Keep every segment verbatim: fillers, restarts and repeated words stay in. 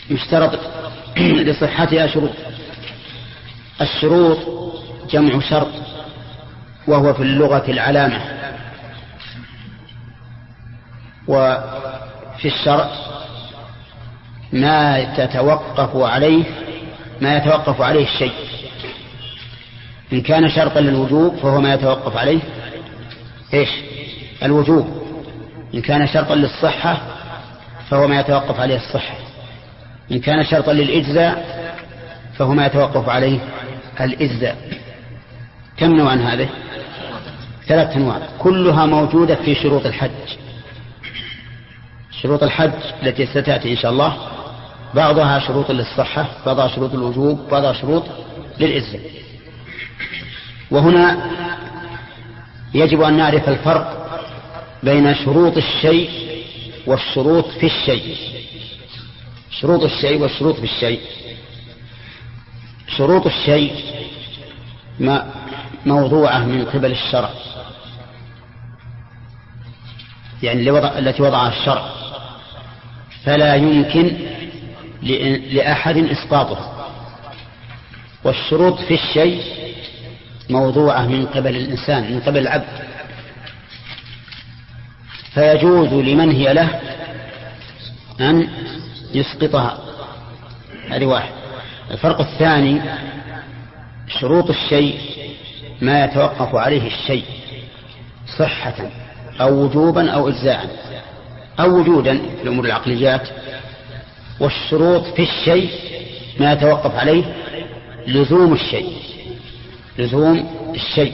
يشترط لصحتها شروط. الشروط جمع شرط، وهو في اللغة العلامة، وفي الشرع ما تتوقف عليه ما يتوقف عليه الشيء. إن كان شرطا للوجوب فهو ما يتوقف عليه إيش؟ الوجوب. إن كان شرطا للصحة فهو ما يتوقف عليه الصحة. إن كان شرطا للإجزاء فهو ما يتوقف عليه الإجزاء. كم نوعا هذه؟ ثلاث أنواع، كلها موجودة في شروط الحج. شروط الحج التي ستأتي إن شاء الله بعضها شروط للصحة، بعضها شروط الوجوب، بعضها شروط للإجزاء. وهنا يجب أن نعرف الفرق بين شروط الشيء والشروط في الشيء. شروط الشيء والشروط في الشيء. شروط الشيء ما موضوعة من قبل الشرع، يعني التي وضعها الشرع، فلا يمكن لأحد إسقاطها. والشروط في الشيء موضوعة من قبل الإنسان، من قبل العبد، فيجوز لمن هي له أن يسقطها. هذه واحد. الفرق الثاني، شروط الشيء ما يتوقف عليه الشيء صحة أو وجوبا أو إجزاء أو وجودا في الأمور العقليات. والشروط في الشيء ما يتوقف عليه لزوم الشيء، لزوم الشيء.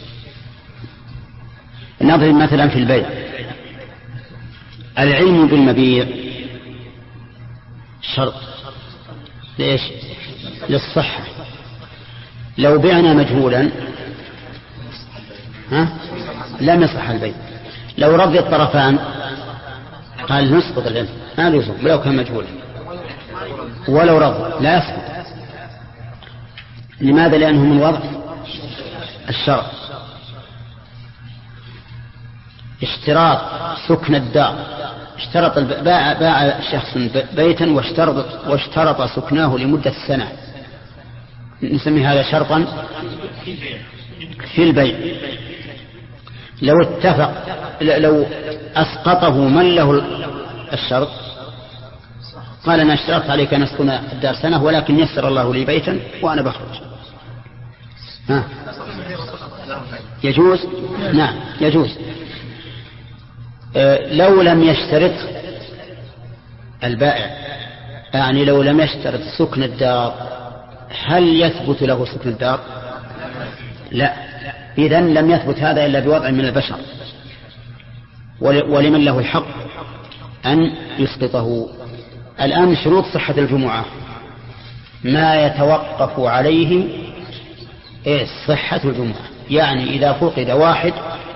نضرب مثلا في البيع، العلم بالمبيع شرط ليش؟ للصحة. لو بعنا مجهولا ها لم يصح البيع. لو رضي الطرفان قال نسقط العلم، ما يصح ولو كان مجهولا، ولو رضي لا يسقط. لماذا؟ لأنه من وضع الشرع. اشتراط سكن الدار، اشترط باع باع شخص بيتا واشترط واشترط سكناه لمدة سنة، نسمي هذا شرطا في البيع. لو اتفق لو أسقطه من له الشرط قال أنا اشترطت عليك أن أسكن الدار سنة ولكن يسر الله لي بيتا وأنا بخرج، ها يجوز؟ نعم يجوز. أه لو لم يشترط البائع، يعني لو لم يشترط سكن الدار، هل يثبت له سكن الدار؟ لا. إذن لم يثبت هذا إلا بوضع من البشر، ولمن له الحق أن يسقطه. الآن شروط صحة الجمعة ما يتوقف عليه إيه؟ صحة الجمعة. يعني إذا فقد واحد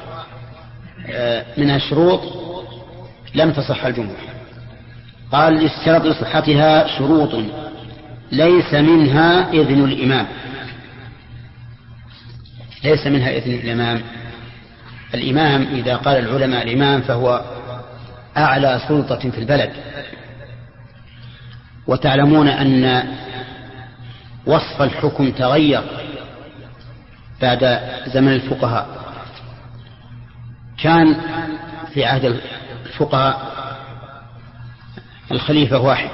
من الشروط لم تصح الجمعة. قال اشترط لصحتها شروط ليس منها إذن الإمام. ليس منها إذن الإمام. الإمام إذا قال العلماء الإمام فهو أعلى سلطة في البلد. وتعلمون أن وصف الحكم تغير بعد زمن الفقهاء. كان في عهد الفقهاء الخليفة واحد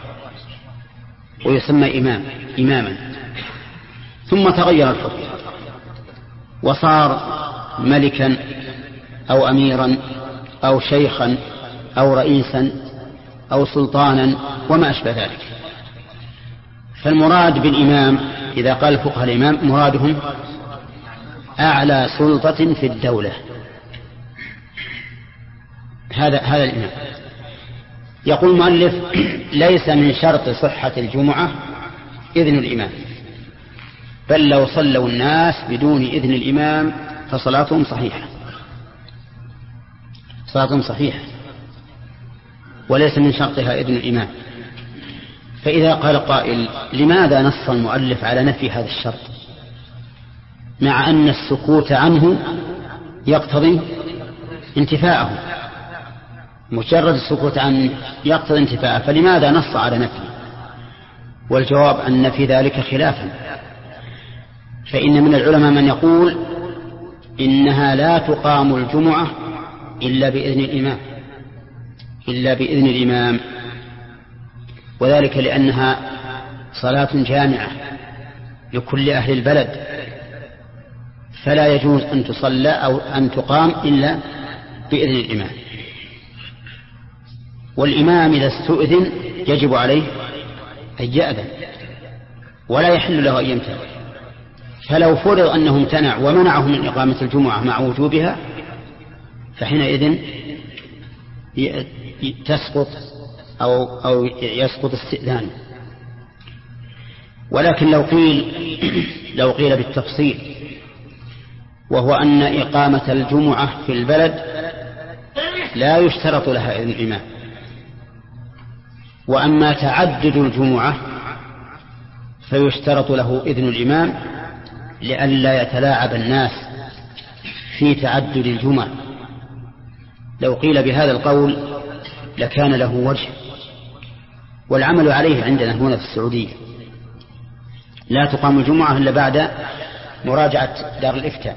ويسمى إمام إماما، ثم تغير الحكم وصار ملكا أو أميرا أو شيخا أو رئيسا أو سلطانا وما أشبه ذلك. فالمراد بالإمام إذا قال الفقهاء الإمام مرادهم أعلى سلطة في الدولة. هذا هذا الإمام. يقول المؤلف ليس من شرط صحة الجمعة إذن الإمام، بل لو صلوا الناس بدون إذن الإمام فصلاتهم صحيحة، صلاتهم صحيحة، وليس من شرطها إذن الإمام. فإذا قال قائل لماذا نص المؤلف على نفي هذا الشرط مع أن السكوت عنه يقتضي انتفاءه؟ مجرد السكوت عنه يقتضي انتفاءه، فلماذا نص على نفيه؟ والجواب أن في ذلك خلافا، فإن من العلماء من يقول إنها لا تقام الجمعة إلا بإذن الإمام إلا بإذن الإمام وذلك لأنها صلاة جامعة لكل أهل البلد، فلا يجوز أن تصلى أو أن تقام إلا بإذن الإمام. والإمام إذا استؤذن يجب عليه أن يأذن ولا يحل له أن يمتنع، فلو فرض أنه امتنع ومنعه من إقامة الجمعة مع وجوبها فحينئذ تسقط أو, أو يسقط استئذان. ولكن لو قيل لو قيل بالتفصيل، وهو أن إقامة الجمعة في البلد لا يشترط لها إذن الإمام، وأما تعدد الجمعة فيشترط له إذن الإمام لئلا يتلاعب الناس في تعدد الجمع. لو قيل بهذا القول لكان له وجه، والعمل عليه عندنا هنا في السعودية لا تقام الجمعة إلا بعد مراجعة دار الإفتاء،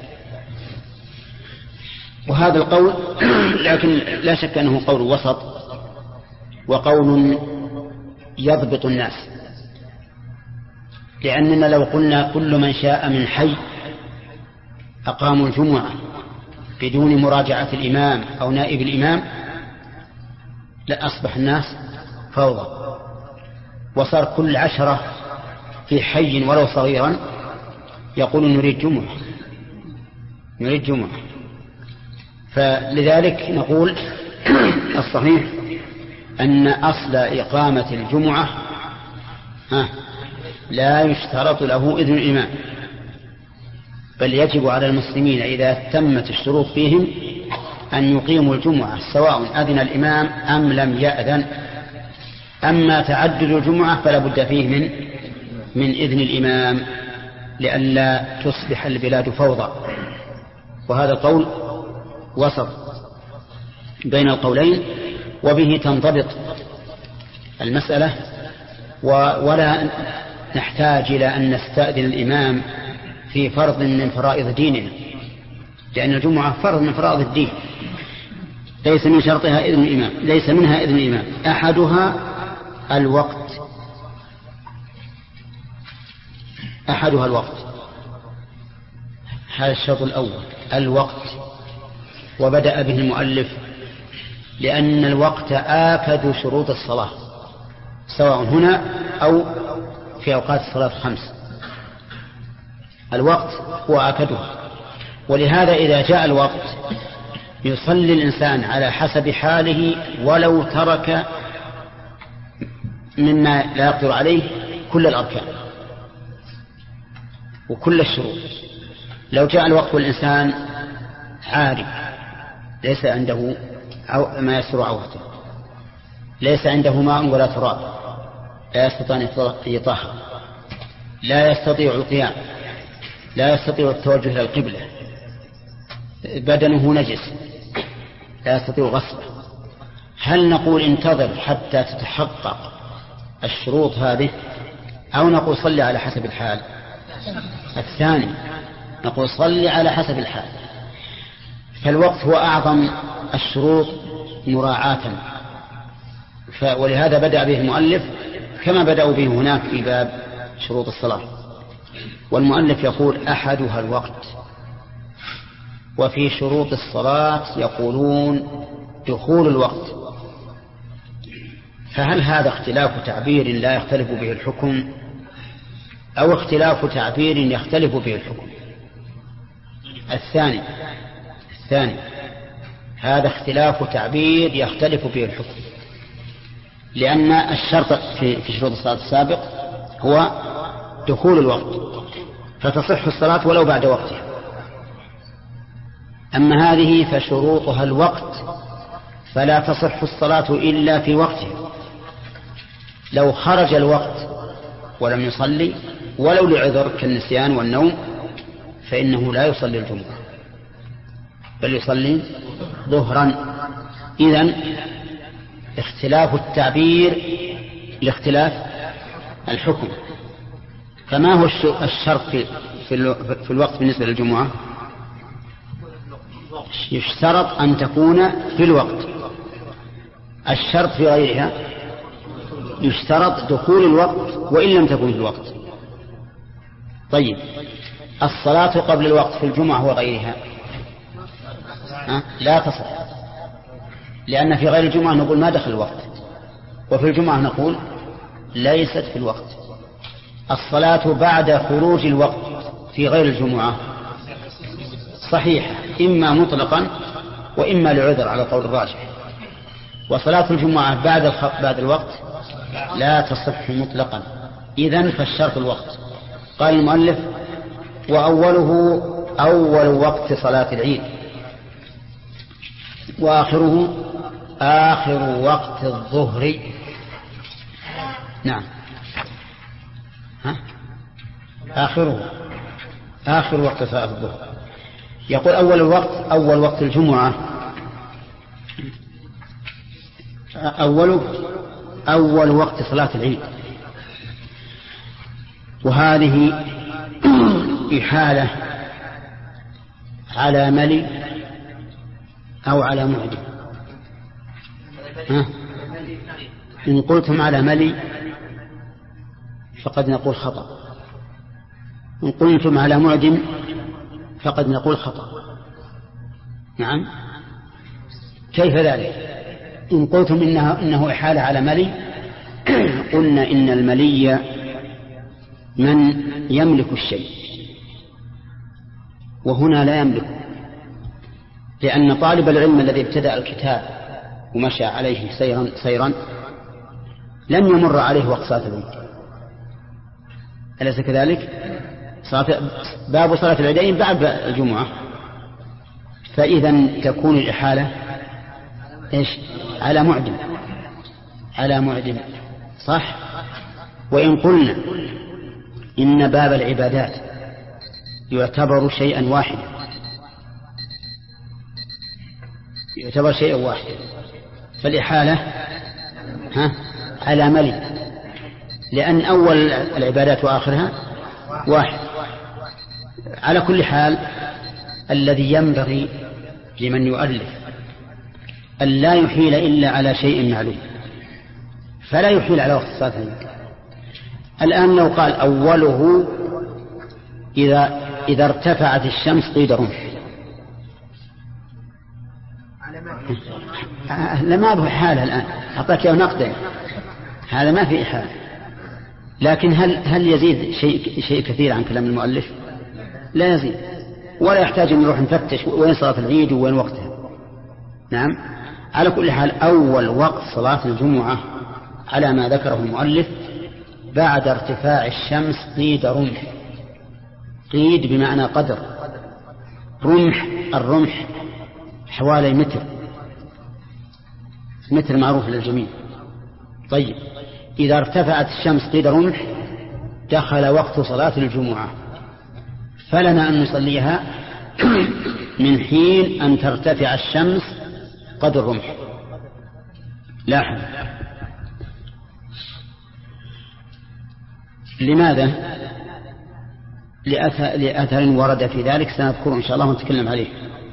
وهذا القول لكن لا شك أنه قول وسط وقول يضبط الناس، لأننا لو قلنا كل من شاء من حي أقاموا الجمعة بدون مراجعة الإمام أو نائب الإمام لأصبح الناس فوضى، وصار كل عشرة في حي ولو صغيرا يقول نريد جمعة نريد جمعة. فلذلك نقول الصحيح أن أصل إقامة الجمعة لا يشترط له إذن الإمام، بل يجب على المسلمين إذا تمت الشروط فيهم أن يقيموا الجمعة سواء أذن الإمام أم لم يأذن. أما تعدد الجمعة فلا بد فيه من من إذن الإمام لئلا تصبح البلاد فوضى، وهذا القول وسط بين القولين، وبه تنضبط المسألة ولا نحتاج إلى أن نستأذن الإمام في فرض من فرائض ديننا، لأن الجمعة فرض من فرائض الدين ليس من شرطها إذن الإمام ليس منها إذن الإمام. أحدها الوقت أحدها الوقت هذا الشرط الأول الوقت، وبدأ به المؤلف لأن الوقت آكد شروط الصلاة سواء هنا أو في أوقات الصلاة الخمس، الوقت هو آكدها، ولهذا إذا جاء الوقت يصلي الإنسان على حسب حاله ولو ترك مما لا يقدر عليه كل الأركان وكل الشروط. لو جاء الوقت والإنسان عاري ليس عنده ما يستر عورته، ليس عنده ماء ولا تراب، لا يستطيع أن يطهر، لا يستطيع القيام، لا يستطيع التوجه إلى القبلة، بدنه نجس لا يستطيع غسله، هل نقول انتظر حتى تتحقق الشروط هذه أو نقول صلي على حسب الحال؟ الثاني، نقول صلي على حسب الحال. فالوقت هو أعظم الشروط مراعاة، ولهذا بدأ به المؤلف كما بدأوا به هناك في باب شروط الصلاة. والمؤلف يقول أحدها الوقت، وفي شروط الصلاة يقولون دخول الوقت. فهل هذا اختلاف تعبير لا يختلف به الحكم أو اختلاف تعبير يختلف به الحكم؟ الثاني الثاني هذا اختلاف تعبير يختلف به الحكم، لأن الشرط في شروط الصلاة السابق هو دخول الوقت فتصح الصلاة ولو بعد وقتها، أما هذه فشروطها الوقت فلا تصح الصلاة إلا في وقتها. لو خرج الوقت ولم يصلي ولو لعذر كالنسيان والنوم فإنه لا يصلي الجمعة بل يصلي ظهرا. إذن اختلاف التعبير لاختلاف الحكم. فما هو الشرط في, في الوقت بالنسبة للجمعة؟ يشترط أن تكون في الوقت. الشرط في غيرها يشترط دخول الوقت وإن لم تكن في الوقت. طيب الصلاة قبل الوقت في الجمعة وغيرها لا تصح، لأن في غير الجمعة نقول ما دخل الوقت، وفي الجمعة نقول ليست في الوقت. الصلاة بعد خروج الوقت في غير الجمعة صحيحة إما مطلقا وإما لعذر على قول الراجح، وصلاة الجمعة بعد بعد الوقت لا تصح مطلقا. إذن فالشرط الوقت. قال المؤلف وأوله أول وقت صلاة العيد، وآخره آخر وقت الظهر. نعم ها؟ آخره آخر وقت صلاة الظهر. يقول أول الوقت أول وقت الجمعة أول أول وقت صلاة العيد، وهذه إحالة على ملي أو على معدم. ها؟ إن قلتم على ملي فقد نقول خطأ، إن قلتم على معدم فقد نقول خطأ. نعم كيف ذلك؟ إن قلتم إنه, إنه إحالة على ملي قلنا إن الملي من يملك الشيء، وهنا لا يملك، لأن طالب العلم الذي ابتدأ الكتاب ومشى عليه سيرا, سيرا لم يمر عليه وقت صلاة العيد، أليس كذلك؟ باب صلاة العيدين بعد الجمعة، فإذا تكون الإحالة إيش؟ على معدم على معدم صح. وإن قلنا إن باب العبادات يعتبر شيئا واحدا يعتبر شيئا واحدا فالإحالة ها على ملي، لأن أول العبادات وآخرها واحد. على كل حال الذي ينبغي لمن يؤلف أن لا يحيل إلا على شيء معلوم، فلا يحيل على وقت صلاة العيد. الآن لو قال أوله إذا, إذا ارتفعت الشمس قيد رمح لما به حالة الآن أعطاك يا نقدا، هذا ما في إحالة. لكن هل, هل يزيد شيء, شيء كثير عن كلام المؤلف؟ لا يزيد، ولا يحتاج أن نروح نفتش وين صلاة العيد وين وقتها. نعم على كل حال أول وقت صلاة الجمعة على ما ذكره المؤلف بعد ارتفاع الشمس قيد رمح. قيد بمعنى قدر، رمح الرمح حوالي متر، متر معروف للجميع. طيب إذا ارتفعت الشمس قيد رمح دخل وقت صلاة الجمعة، فلنا أن نصليها من حين أن ترتفع الشمس قدر رمح. لاحظ لماذا؟ لأثر ورد في ذلك سنذكره إن شاء الله ونتكلم عليه.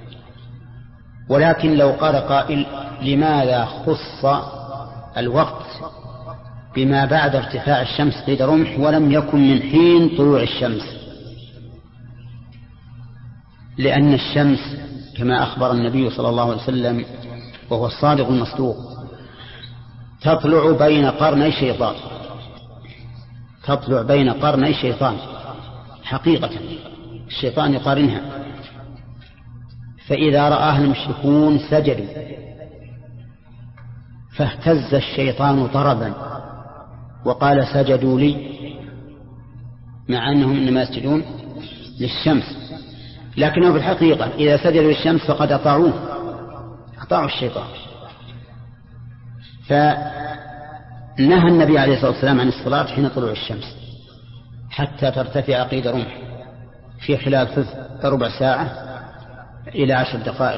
ولكن لو قال قائل لماذا خص الوقت بما بعد ارتفاع الشمس قيد رمح ولم يكن من حين طلوع الشمس؟ لأن الشمس كما أخبر النبي صلى الله عليه وسلم وهو الصادق المصدوق تطلع بين قرني شيطان، تطلع بين قرني شيطان حقيقة، الشيطان يقارنها. فإذا رآها المشركون سجدوا، فاهتز الشيطان طربا وقال سجدوا لي، مع أنهم إنما يسجدون للشمس، لكنه في الحقيقة إذا سجدوا للشمس فقد أطاعوه، أطاعوا الشيطان. فنهى النبي عليه الصلاة والسلام عن الصلاة حين طلوع الشمس حتى ترتفع قيد رمح في خلال ربع ساعة إلى عشر دقائق،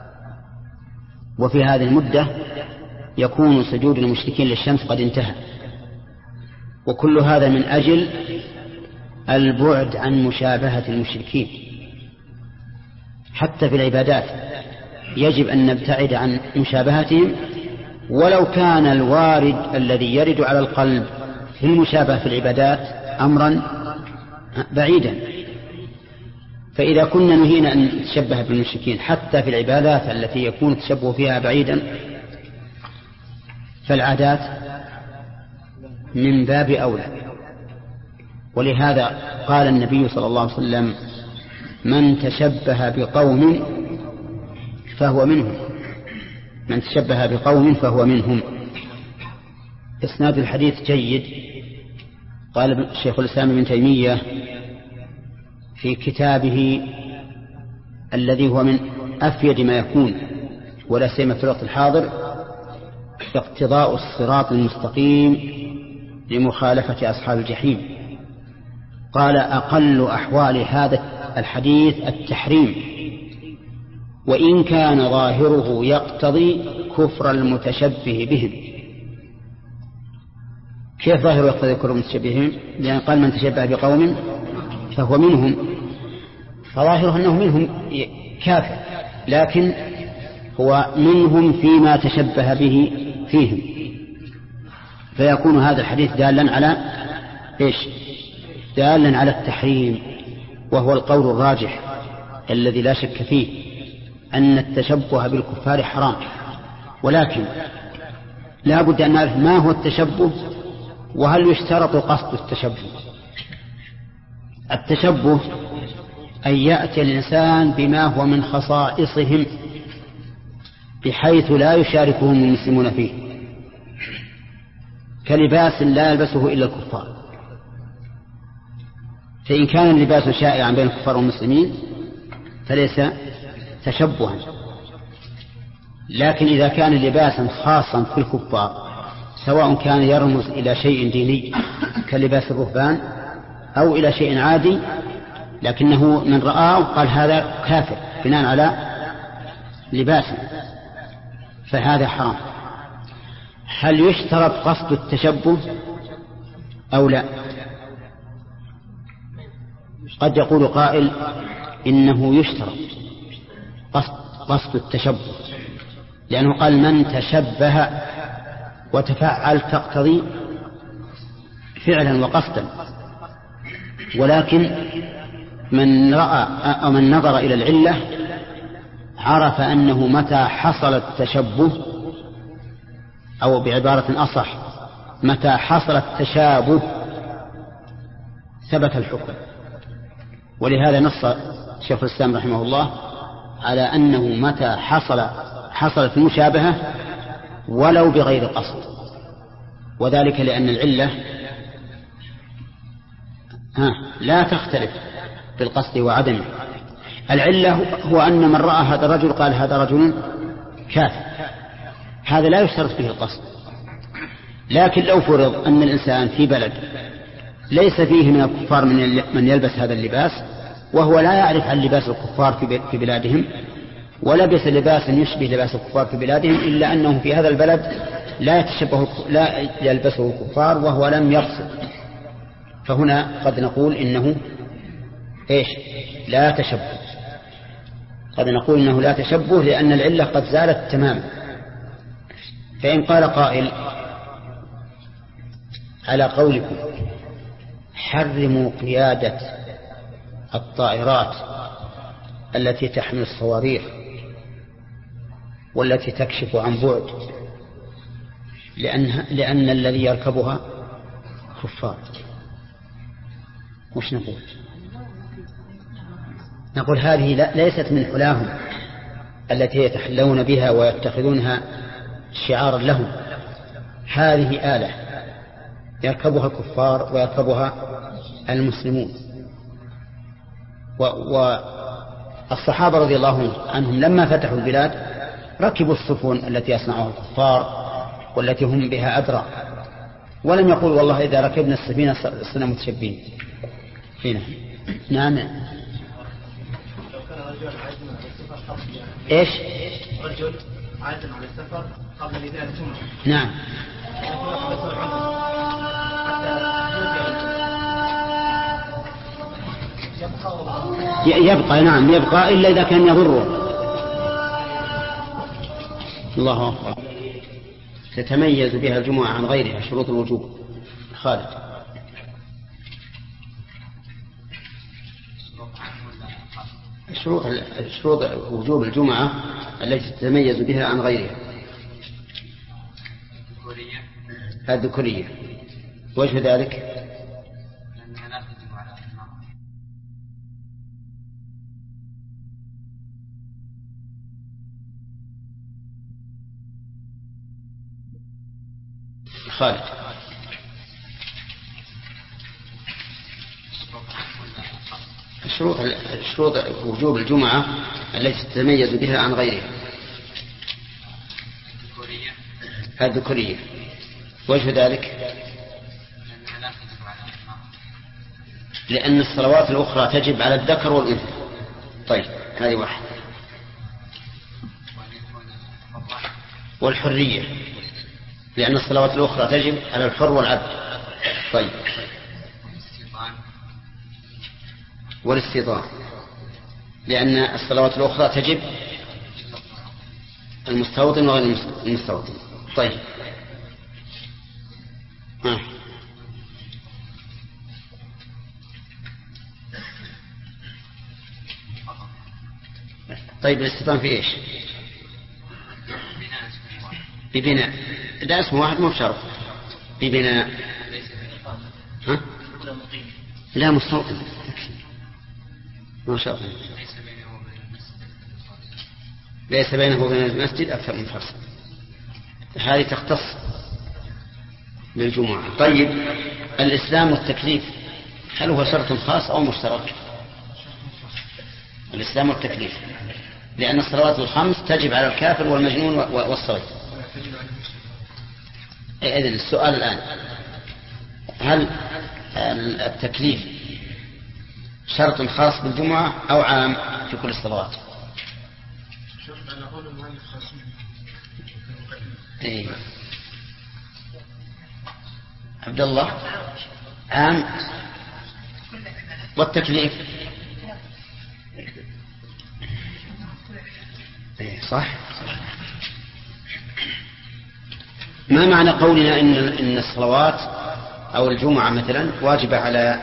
وفي هذه المدة يكون سجود المشركين للشمس قد انتهى، وكل هذا من أجل البعد عن مشابهة المشركين. حتى في العبادات يجب أن نبتعد عن مشابهتهم، ولو كان الوارد الذي يرد على القلب في المشابهة في العبادات أمرا بعيدا. فإذا كنا نهينا أن نتشبه بالمشركين حتى في العبادات التي يكون التشبه فيها بعيدا، فالعادات من باب أولى. ولهذا قال النبي صلى الله عليه وسلم: من تشبه بقوم فهو منهم، من تشبه بقوم فهو منهم. إسناد الحديث جيد. قال الشيخ الإسلام ابن تيمية في كتابه الذي هو من أفيد ما يكون ولا سيما في الوقت الحاضر: اقتضاء الصراط المستقيم لمخالفة أصحاب الجحيم. قال: أقل أحوال هذا الحديث التحريم، وإن كان ظاهره يقتضي كفر المتشبه بهم. كيف ظاهره يقتضي كفر المتشبه بهم؟ لأن قال: من تشبه بقوم فهو منهم، فظاهره أنه منهم كافر، لكن هو منهم فيما تشبه به فيهم. فيكون هذا الحديث دالا على إيش؟ دالا على التحريم، وهو القول الراجح الذي لا شك فيه أن التشبه بالكفار حرام. ولكن لا بد أن نعرف ما هو التشبه، وهل يشترط قصد التشبه. التشبه أن يأتي الإنسان بما هو من خصائصهم بحيث لا يشاركهم المسلمون فيه، كلباس لا يلبسه إلا الكفار. فإن كان اللباس شائعا بين الكفار والمسلمين فليس تشبها. لكن إذا كان لباسا خاصا في الكفار، سواء كان يرمز إلى شيء ديني كلباس الرهبان أو إلى شيء عادي، لكنه من رآه قال هذا كافر بناء على لباسه، فهذا حرام. هل يشترط قصد التشبه أو لا؟ قد يقول قائل إنه يشترط قصد, قصد التشبه، لأنه قال: من تشبه، وتفعل تقتضي فعلا وقصدا. ولكن من رأى أو من نظر إلى العلة عرف أنه متى حصل التشبه، أو بعبارة أصح متى حصل التشابه ثبت الحكم. ولهذا نص شيخ الإسلام رحمه الله على أنه متى حصل حصلت المشابهة ولو بغير قصد، وذلك لأن العلة ها لا تختلف بالقصد وعدمه. العلة هو أن من رأى هذا الرجل قال هذا رجل كافر، هذا لا يشترط فيه القصد. لكن لو فرض أن الإنسان في بلد ليس فيه من الكفار من يلبس هذا اللباس، وهو لا يعرف عن لباس الكفار في بلادهم، ولبس لباسا يشبه لباس الكفار في بلادهم، إلا أنه في هذا البلد لا يتشبه لا يلبسه الكفار وهو لم يقصد، فهنا قد نقول إنه إيش؟ لا تشبه. قد نقول إنه لا تشبه لأن العلة قد زالت تماما. فإن قال قائل: على قولكم حرموا قيادة الطائرات التي تحمل الصواريخ والتي تكشف عن بعد، لأن, لأن الذي يركبها كفار، وش نقول؟ نقول هذه ليست من حلاهم التي يتحلون بها ويتخذونها شعارا لهم، هذه آلة يركبها الكفار ويركبها المسلمون. والصحابة رضي الله عنهم لما فتحوا البلاد ركبوا السفن التي يصنعها الكفار والتي هم بها أدرى، ولم يقول والله إذا ركبنا السفينة صرنا متشبين. هنا نعم. إيش؟ رجل عازم على السفر قبل الإذان ثم نعم حتى يبقى نعم يبقى إلا إذا كان يضره. الله أكبر. تتميز بها الجمعة عن غيرها شروط الوجوب. خالد. شروط شروط وجوب الجمعة التي تتميز بها عن غيرها الذكورية. وجه ذلك خالد. شروط شروط وجوب الجمعة التي تتميز بها عن غيرها الذكورية. وجه ذلك لأن الصلوات الأخرى تجب على الذكر والأنثى. طيب هذه واحد. والحرية لأن الصلوات الأخرى تجب على الحر والعبد. طيب والاستيطان لأن الصلوات الأخرى تجب المستوطن وغير المستوطن. طيب آه. طيب الاستيطان في إيش؟ ببناء. ده اسم واحد مو بشرط. ببناء. ها؟ لا مستوطن ما شاء الله. ليس بينه وبين المسجد أكثر من فرصة. هذه تختص بالجمعة. طيب الإسلام والتكليف هل هو شرط خاص أو مشترك؟ الإسلام والتكليف لأن الصلوات الخمس تجب على الكافر والمجنون والصغير. إذن السؤال الآن هل التكليف شرط خاص بالجمعة أو عام في كل الصلوات؟ إيه. عبد الله عام والتكليف إيه صح. ما معنى قولنا إن إن الصلوات أو الجمعة مثلا واجبة على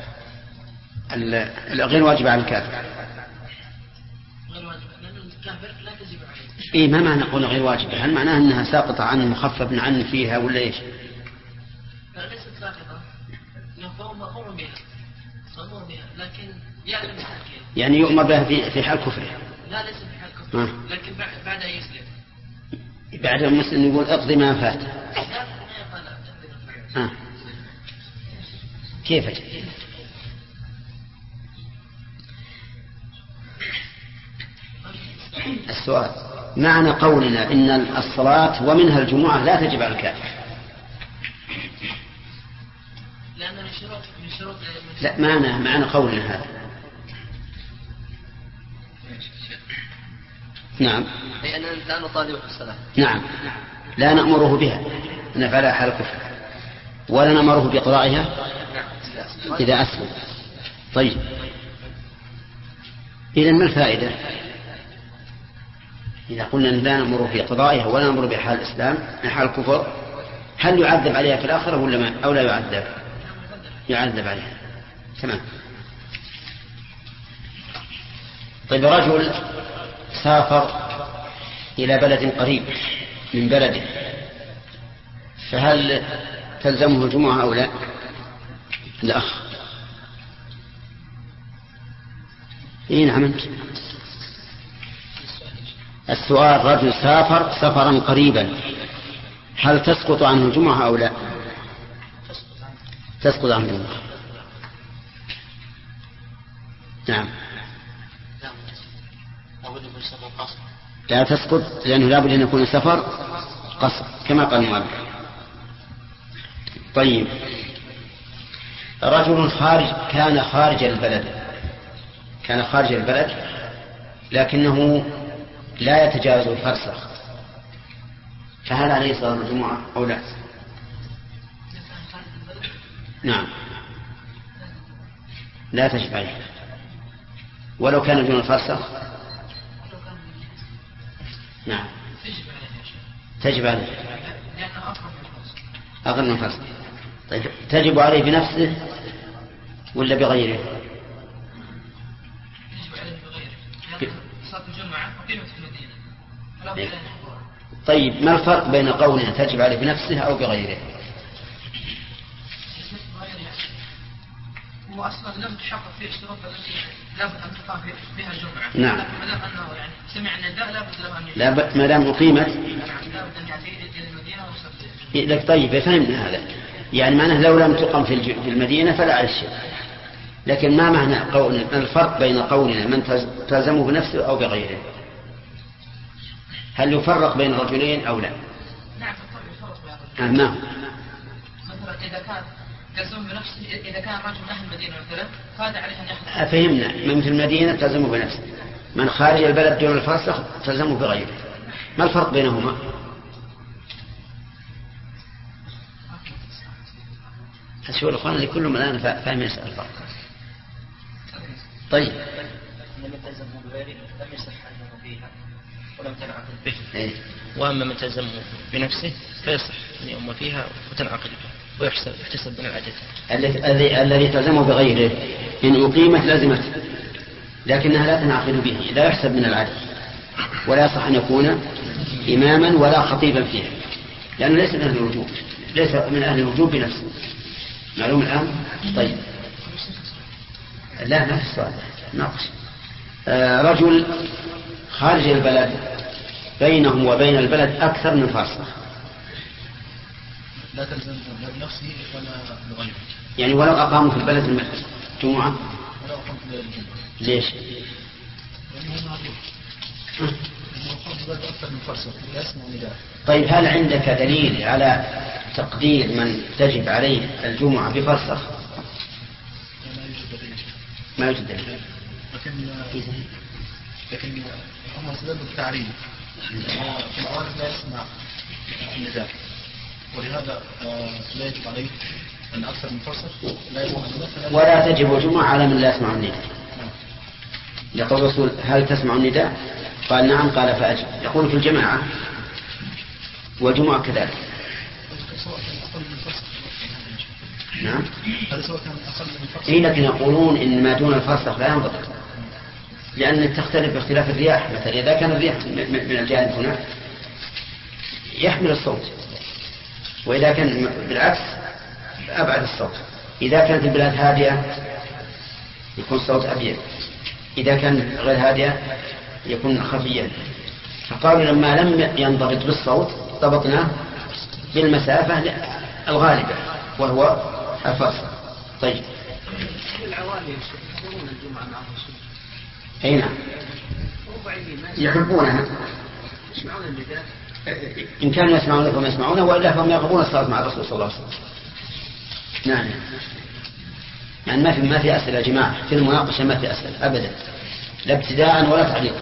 غير واجبة على الكافر؟ إيه ما معنى قولنا غير واجبة؟ هل معناها أنها ساقطة عنه مخفف عنه فيها ولا إيش؟ لا ليست ساقطة. فهو مأمور بها مأمور بها لكن يعلم التأكيد. يعني يؤمر بها في في حال كفره. لا ليس في حال كفره. آه. لكن بعد أن يسلم. بعد المسلم يقول اقضي ما فات. آه. كيف أجل؟ السؤال معنى قولنا إن الصلاة ومنها الجمعة لا تجب على الكافر. لأن من شروط من شروط لا معنى معنى قولنا هذا. نعم. لأننا لا نطالبه بالصلاة. نعم. لا نأمره بها نفعلها حال الكفر ولا نأمره بقضائها إذا أسلم. طيب إذن ما الفائدة إذا قلنا لا نأمره بقضائها ولا نأمره بحال الإسلام حال الكفر؟ هل يعذب عليها في الآخرة ولا ما أو لا يعذب؟ يعذب عليها. تمام. طيب رجل سافر إلى بلد قريب من بلده فهل تلزمه الجمعة أو لا؟ الأخ إيه نعم أنت. السؤال رجل سافر سفرا قريبا هل تسقط عنه الجمعة أو لا؟ تسقط عنه الجمعة. نعم لا تسقط لأنه لا بد أن يكون سفر قصر كما قال المؤلف. طيب رجل خارج كان خارج البلد كان خارج البلد لكنه لا يتجاوز الفرسخ فهل عليه صلاة الجمعة أو لا؟ نعم لا تجب عليه ولو كان دون الفرسخ. نعم تجب عليه أقل من الفرسخ. طيب تجب عليه بنفسه ولا بغيره؟ يجب عليه بغيره. صلاة الجمعة أقيمت في المدينة فلا بد أن يحضرها. طيب ما الفرق بين قولنا تجب عليه بنفسه أو بغيره؟ هو أصلا لم تحقق فيه الشروط التي لابد أن تقام بها الجمعة. نعم. ما دام أنه يعني سمع النداء لابد له أن لا ما دام أقيمت لابد أن يأتي إلى المدينة ويصلي. لك. طيب فهمنا هذا، يعني معناه لو لم تقم في المدينة فلا على الشيء. لكن ما معنى قول الفرق بين قولنا من تلزمه بنفسه أو بغيره؟ هل يفرق بين الرجلين أو لا؟ نعم يفرق بين الرجلين. نعم. مثلا إذا كان تلزم بنفسه، إذا كان رجل من أهل المدينة مثلا فهذا عليه أن يحضر. فهمنا. من في المدينة تلزمه بنفسه، من خارج البلد دون الفرسخ تلزمه بغيره. ما الفرق بينهما؟ شو الأخوان اللي كلهم الآن فاهم يسأل الفرق. طيب من تلزمه بغيره لم يصح أنه فيها ولم تنعقد به. إيه؟ وأما من تلزمه بنفسه فيصح أن يؤم فيها وتنعقد به ويحسب يحتسب من العدد. الذي الذي تلزمه بغيره إن أقيمت لازمته، لكنها لا تنعقد به، لا يحسب من العدد، ولا يصح أن يكون إماما ولا خطيبا فيها، لأنه ليس من أهل الوجوب، ليس من أهل الوجوب بنفسه. معلوم الآن؟ طيب لا ما في السؤال ناقش. آه رجل خارج البلد بينه وبين البلد أكثر من فاصلة، لا تلزم بنفسه ولا بغيره. يعني ولو أقاموا في البلد الجمعة ولو أقاموا في البلد الجمعة. ليش؟ لأنه معروف أنه أقام في البلد أكثر من فاصلة لا يسمع نداء. طيب هل عندك دليل على تقدير من تجب عليه الجمعة بفرسخ؟ ما يوجد دليل. لكن لكن هم استدلوا بالتعريف. في الأوائل لا يسمع النداء، ولهذا لا يجب عليه أن أكثر من فرصة لا يسمع النداء. ولا تجب الجمعة على من لا يسمع النداء. يقول الرسول هل تسمع النداء؟ قال نعم، قال فأجب. يقول في الجماعة والجمعة كذلك. نعم. هذا سواء كان أقل من فرصة. إيه لكن يقولون إن ما دون الفرسخ لا ينضبط، لأن تختلف باختلاف الرياح. مثلا إذا كان الرياح من الجانب هنا يحمل الصوت، وإذا كان بالعكس أبعد الصوت. إذا كانت البلاد هادئة يكون الصوت أبيض، إذا كان غير هادئة يكون خفيا. فقالوا لما لم ينضبط بالصوت ضبطناه بالمسافة الغالبة وهو الفرسخ. طيب العوالي يحضرون الجمعة مع الرسول. أي نعم يحبونها، يسمعون النداء إن كانوا يسمعون فهم يسمعونه، وإلا فهم يرغبون الصلاة مع الرسول صلى الله عليه وسلم. نعم يعني ما في ما في أسئلة يا جماعة، في المناقشة ما في أسئلة أبدا، لا ابتداء ولا تعليق.